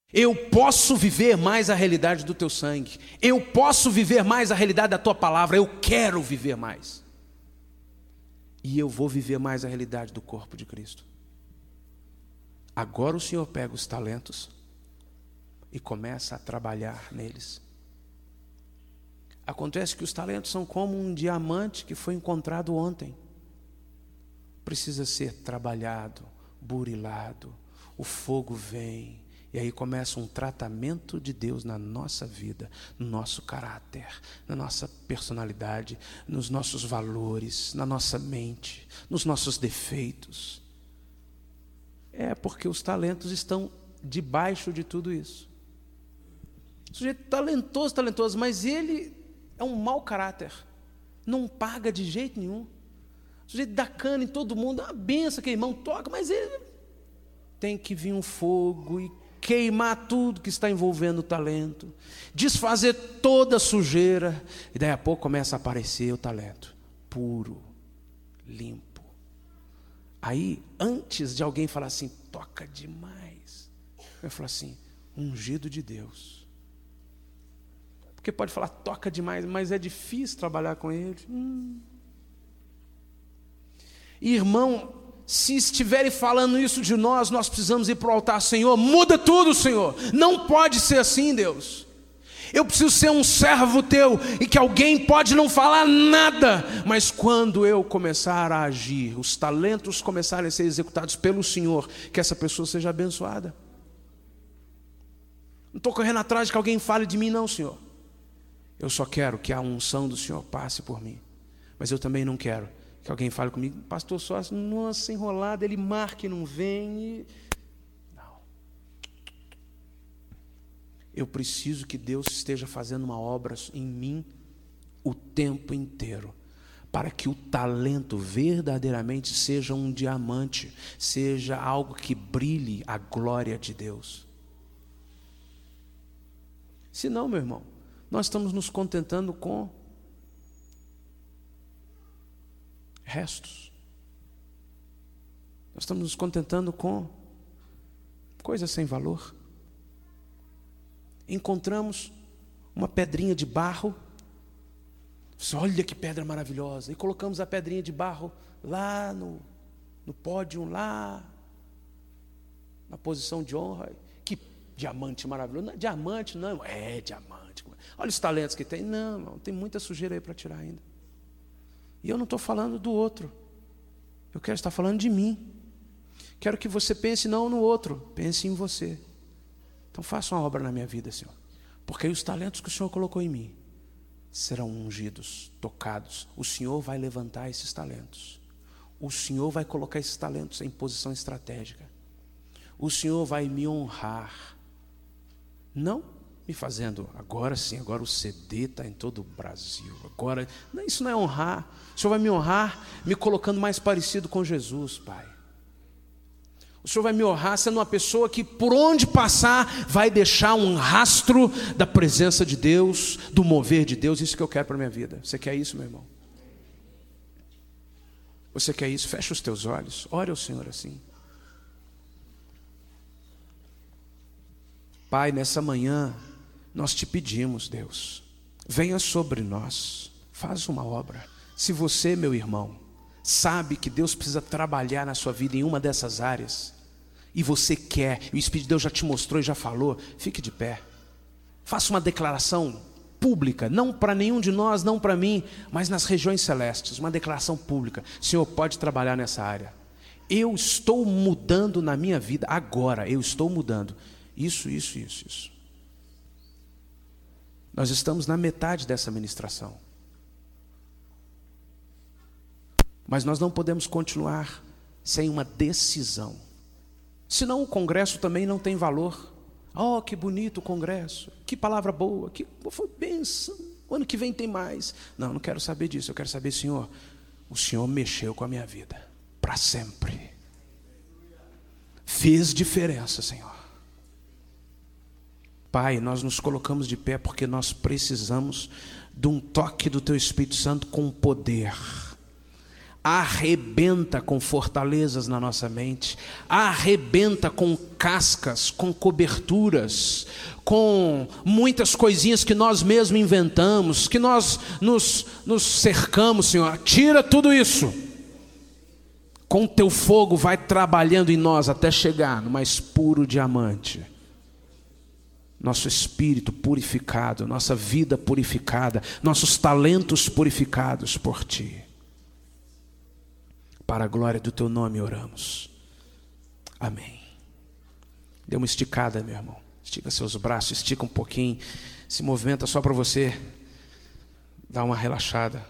Eu posso viver mais a realidade do teu sangue. Eu posso viver mais a realidade da tua palavra. Eu quero viver mais. E eu vou viver mais a realidade do corpo de Cristo. Agora o Senhor pega os talentos e começa a trabalhar neles. Acontece que os talentos são como um diamante que foi encontrado ontem. Precisa ser trabalhado, burilado. O fogo vem. E aí começa um tratamento de Deus na nossa vida, no nosso caráter, na nossa personalidade, nos nossos valores, na nossa mente, nos nossos defeitos. É porque os talentos estão debaixo de tudo isso. O sujeito talentoso, mas ele é um mau caráter. Não paga de jeito nenhum. O sujeito dá cana em todo mundo, uma benção que irmão toca, mas ele tem que vir um fogo e queimar tudo que está envolvendo o talento, desfazer toda a sujeira, e daí a pouco começa a aparecer o talento, puro, limpo. Aí, antes de alguém falar assim, toca demais, eu falo assim, ungido de Deus. Porque pode falar, toca demais, mas é difícil trabalhar com ele. Irmão, se estiverem falando isso de nós, nós precisamos ir para o altar. Senhor, muda tudo, Senhor. Não pode ser assim, Deus. Eu preciso ser um servo teu, e que alguém pode não falar nada, mas quando eu começar a agir, os talentos começarem a ser executados pelo Senhor, que essa pessoa seja abençoada. Não estou correndo atrás de que alguém fale de mim, não, Senhor. Eu só quero que a unção do Senhor passe por mim. Mas eu também não quero que alguém fale comigo, pastor Sócio, nossa, enrolado, ele marca e não vem. Não. Eu preciso que Deus esteja fazendo uma obra em mim o tempo inteiro, para que o talento verdadeiramente seja um diamante, seja algo que brilhe a glória de Deus. Se não, meu irmão, nós estamos nos contentando com restos. Nós estamos nos contentando com coisas sem valor. Encontramos uma pedrinha de barro. Olha que pedra maravilhosa. E colocamos a pedrinha de barro lá no pódio, lá na posição de honra. Que diamante maravilhoso. Não, diamante não, é diamante. Olha os talentos que tem. Não, tem muita sujeira aí para tirar ainda. E eu não estou falando do outro. Eu quero estar falando de mim. Quero que você pense não no outro, pense em você. Então faça uma obra na minha vida, Senhor. Porque aí os talentos que o Senhor colocou em mim serão ungidos, tocados. O Senhor vai levantar esses talentos. O Senhor vai colocar esses talentos em posição estratégica. O Senhor vai me honrar. Não me fazendo, agora sim, agora o CD está em todo o Brasil. Agora, não, isso não é honrar. O Senhor vai me honrar me colocando mais parecido com Jesus, Pai. O Senhor vai me honrar sendo uma pessoa que por onde passar vai deixar um rastro da presença de Deus, do mover de Deus. Isso que eu quero para a minha vida. Você quer isso, meu irmão? Você quer isso? Fecha os teus olhos. Ore ao Senhor assim. Pai, nessa manhã nós te pedimos, Deus, venha sobre nós, faz uma obra. Se você, meu irmão, sabe que Deus precisa trabalhar na sua vida em uma dessas áreas, e você quer, e o Espírito de Deus já te mostrou e já falou, fique de pé. Faça uma declaração pública, não para nenhum de nós, não para mim, mas nas regiões celestes, uma declaração pública. Senhor, pode trabalhar nessa área. Eu estou mudando na minha vida, agora, eu estou mudando. Isso. Nós estamos na metade dessa ministração. Mas nós não podemos continuar sem uma decisão. Senão o congresso também não tem valor. Oh, que bonito o congresso. Que palavra boa. Que foi bênção. O ano que vem tem mais. Não quero saber disso. Eu quero saber, Senhor, o Senhor mexeu com a minha vida. Para sempre. Fez diferença, Senhor. Pai, nós nos colocamos de pé porque nós precisamos de um toque do Teu Espírito Santo com poder. arrebenta com fortalezas na nossa mente, arrebenta com cascas, com coberturas, com muitas coisinhas que nós mesmos inventamos, que nós nos cercamos, Senhor. Tira tudo isso. Com teu fogo vai trabalhando em nós até chegar no mais puro diamante. Nosso espírito purificado, nossa vida purificada, nossos talentos purificados por Ti. Para a glória do Teu nome oramos. Amém. Dê uma esticada, meu irmão. Estica seus braços, estica um pouquinho. Se movimenta só para você dar uma relaxada.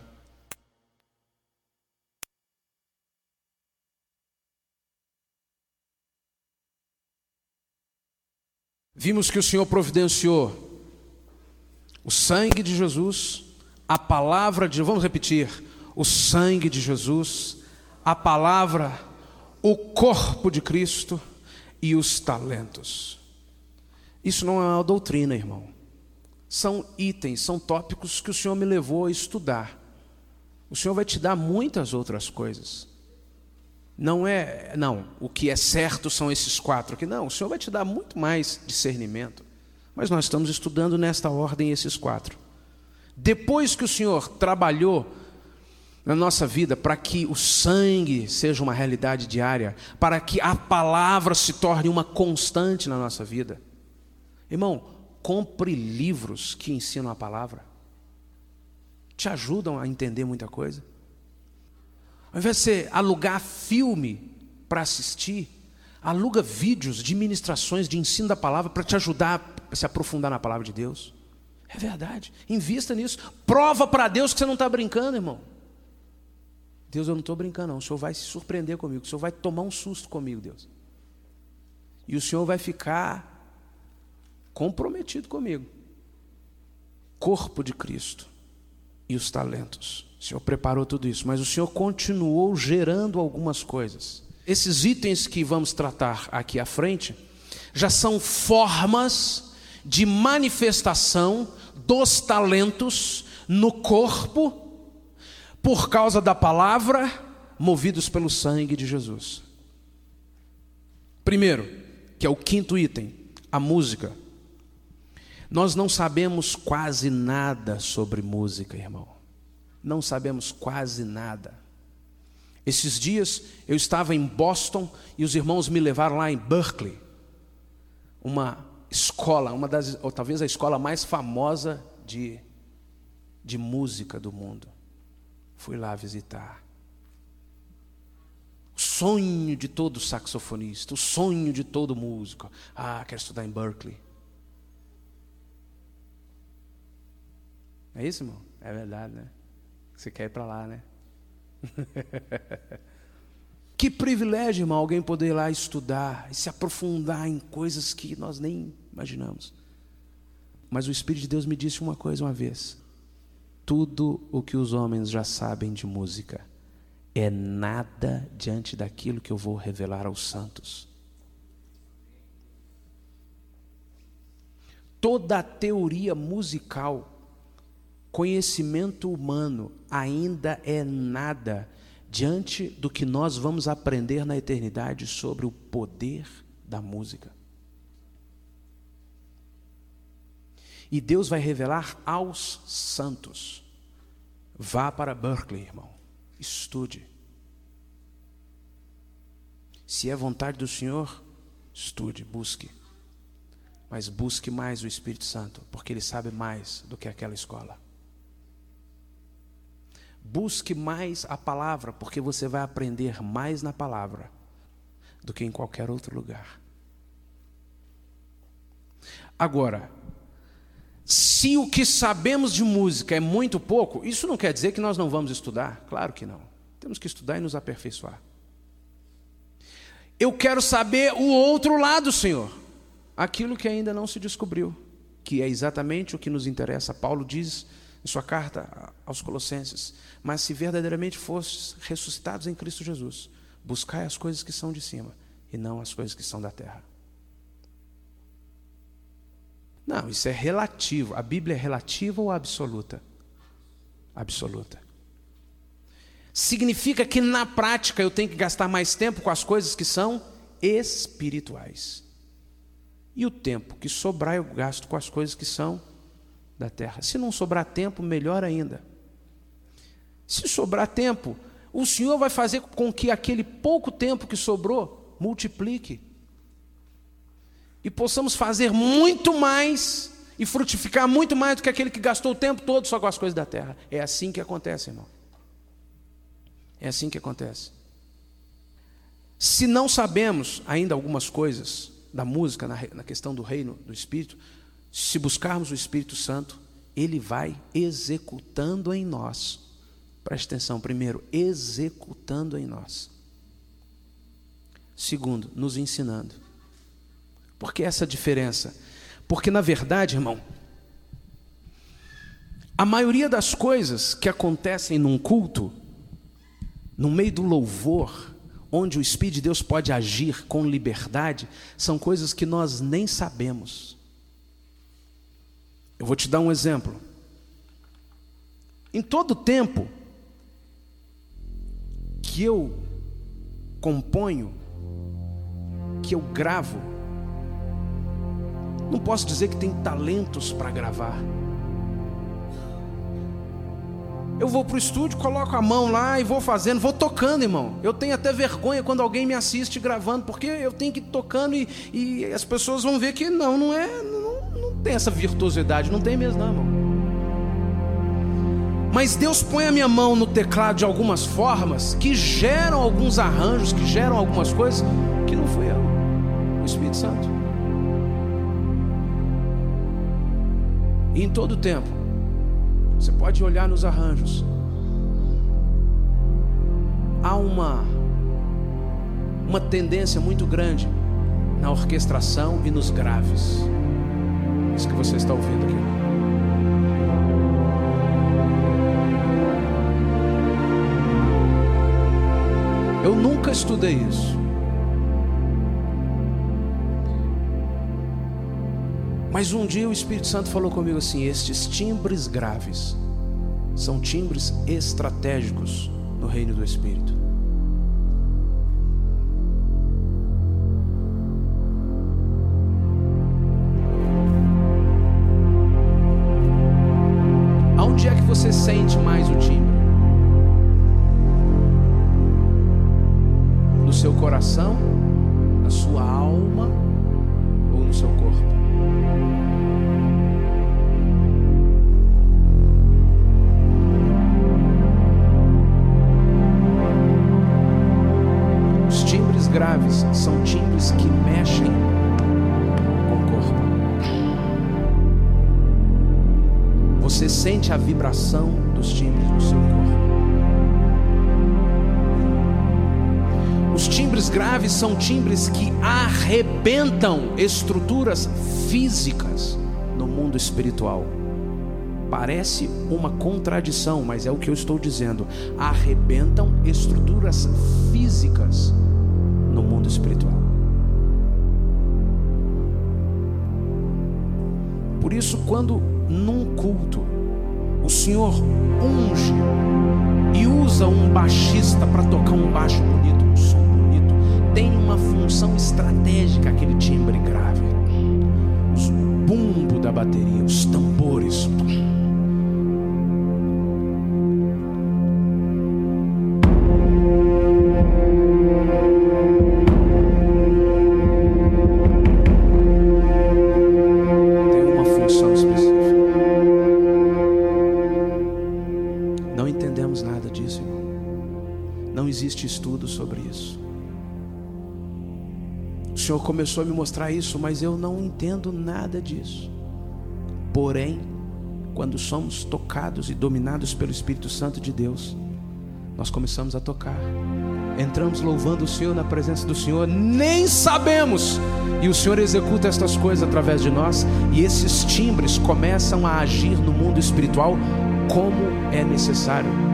Vimos que o Senhor providenciou o sangue de Jesus, a palavra de... Vamos repetir. O sangue de Jesus, a palavra, o corpo de Cristo e os talentos. Isso não é uma doutrina, irmão. São itens, são tópicos que o Senhor me levou a estudar. O Senhor vai te dar muitas outras coisas. Não, o que é certo são esses 4 aqui. Não, o Senhor vai te dar muito mais discernimento. Mas nós estamos estudando nesta ordem esses 4. Depois que o Senhor trabalhou na nossa vida para que o sangue seja uma realidade diária, para que a palavra se torne uma constante na nossa vida. Irmão, compre livros que ensinam a palavra. Te ajudam a entender muita coisa. Ao invés de você alugar filme para assistir, aluga vídeos de ministrações de ensino da palavra para te ajudar a se aprofundar na palavra de Deus. É verdade, invista nisso. Prova para Deus que você não está brincando, irmão. Deus, eu não estou brincando não, o Senhor vai se surpreender comigo, o Senhor vai tomar um susto comigo, Deus. E o Senhor vai ficar comprometido comigo. Corpo de Cristo e os talentos. O Senhor preparou tudo isso, mas o Senhor continuou gerando algumas coisas. Esses itens que vamos tratar aqui à frente, já são formas de manifestação dos talentos no corpo, por causa da palavra, movidos pelo sangue de Jesus. Primeiro, que é o 5º item, a música. Nós não sabemos quase nada sobre música, irmão. Não sabemos quase nada. Esses dias eu estava em Boston e os irmãos me levaram lá em Berkeley, uma escola, ou talvez a escola mais famosa de música do mundo. Fui lá visitar. O sonho de todo saxofonista, o sonho de todo músico. Quero estudar em Berkeley. É isso, irmão? É verdade, né? Você quer ir para lá, né? Que privilégio, irmão, alguém poder ir lá estudar e se aprofundar em coisas que nós nem imaginamos. Mas o Espírito de Deus me disse uma coisa uma vez: tudo o que os homens já sabem de música é nada diante daquilo que eu vou revelar aos santos. Toda a teoria musical, conhecimento humano, ainda é nada diante do que nós vamos aprender na eternidade sobre o poder da música. E Deus vai revelar aos santos. Vá para Berkeley, irmão. Estude. Se é vontade do Senhor, estude, busque. Mas busque mais o Espírito Santo, porque Ele sabe mais do que aquela escola. Busque mais a palavra, porque você vai aprender mais na palavra do que em qualquer outro lugar. Agora, se o que sabemos de música é muito pouco, isso não quer dizer que nós não vamos estudar. Claro que não. Temos que estudar e nos aperfeiçoar. Eu quero saber o outro lado, Senhor. Aquilo que ainda não se descobriu, que é exatamente o que nos interessa. Paulo diz em sua carta aos Colossenses: mas se verdadeiramente fostes ressuscitados em Cristo Jesus, buscai as coisas que são de cima e não as coisas que são da terra. Não, isso é relativo. A Bíblia é relativa ou absoluta? Absoluta. significa que na prática eu tenho que gastar mais tempo com as coisas que são espirituais. E o tempo que sobrar eu gasto com as coisas que são da terra. Se não sobrar tempo, melhor ainda. Se sobrar tempo, o Senhor vai fazer com que aquele pouco tempo que sobrou multiplique. E possamos fazer muito mais e frutificar muito mais do que aquele que gastou o tempo todo só com as coisas da terra. É assim que acontece, irmão. É assim que acontece. Se não sabemos ainda algumas coisas da música, na questão do reino do Espírito, se buscarmos o Espírito Santo, Ele vai executando em nós. Preste atenção, primeiro, executando em nós. Segundo, nos ensinando. Por que essa diferença? Porque na verdade, irmão, a maioria das coisas que acontecem num culto, no meio do louvor, onde o Espírito de Deus pode agir com liberdade, são coisas que nós nem sabemos. Eu vou te dar um exemplo. Em todo tempo que eu componho, que eu gravo, não posso dizer que tem talentos para gravar. Eu vou para o estúdio, coloco a mão lá e vou fazendo, vou tocando, irmão. Eu tenho até vergonha quando alguém me assiste gravando, porque eu tenho que ir tocando e as pessoas vão ver que não tem essa virtuosidade, não tem mesmo não, irmão. Mas Deus põe a minha mão no teclado de algumas formas que geram alguns arranjos, que geram algumas coisas que não fui eu, o Espírito Santo. E em todo tempo, você pode olhar nos arranjos, há uma tendência muito grande na orquestração e nos graves. Isso que você está ouvindo aqui. Eu nunca estudei isso. Mas um dia o Espírito Santo falou comigo assim: estes timbres graves são timbres estratégicos no reino do Espírito. Aonde é que você sente mais o timbre? No seu coração, na sua alma ou no seu corpo? Graves são timbres que mexem com o corpo. Você sente a vibração dos timbres no seu corpo. Os timbres graves são timbres que arrebentam estruturas físicas no mundo espiritual. Parece uma contradição, mas é o que eu estou dizendo. Arrebentam estruturas físicas no mundo espiritual. Por isso, quando num culto o Senhor unge e usa um baixista para tocar um baixo bonito, um som bonito, tem uma função estratégica aquele timbre grave. Os bumbo da bateria, os tambores. Estudo sobre isso. O Senhor começou a me mostrar isso, mas eu não entendo nada disso. Porém, quando somos tocados e dominados pelo Espírito Santo de Deus, nós começamos a tocar, entramos louvando o Senhor na presença do Senhor, nem sabemos, e o Senhor executa estas coisas através de nós, e esses timbres começam a agir no mundo espiritual como é necessário.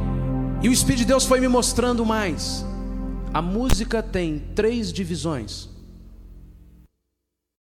E o Espírito de Deus foi me mostrando mais. A música tem 3 divisões.